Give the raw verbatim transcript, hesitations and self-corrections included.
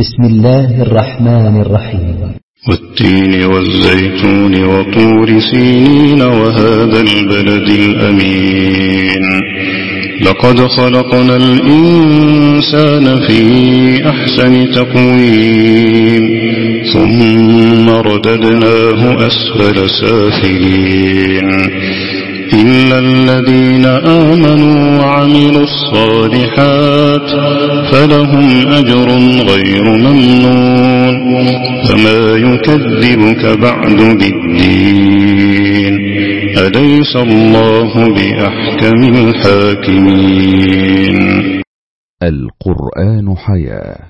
بسم الله الرحمن الرحيم. والتين والزيتون وطور سينين وهذا البلد الأمين لقد خلقنا الإنسان في أحسن تقويم ثم رددناه أسفل سافلين إلا الذين آمنوا وعملوا الصالحات فلهم أجر غير ممنون فما يكذبك بعد بالدين أليس الله بأحكم الحاكمين. القرآن حياة.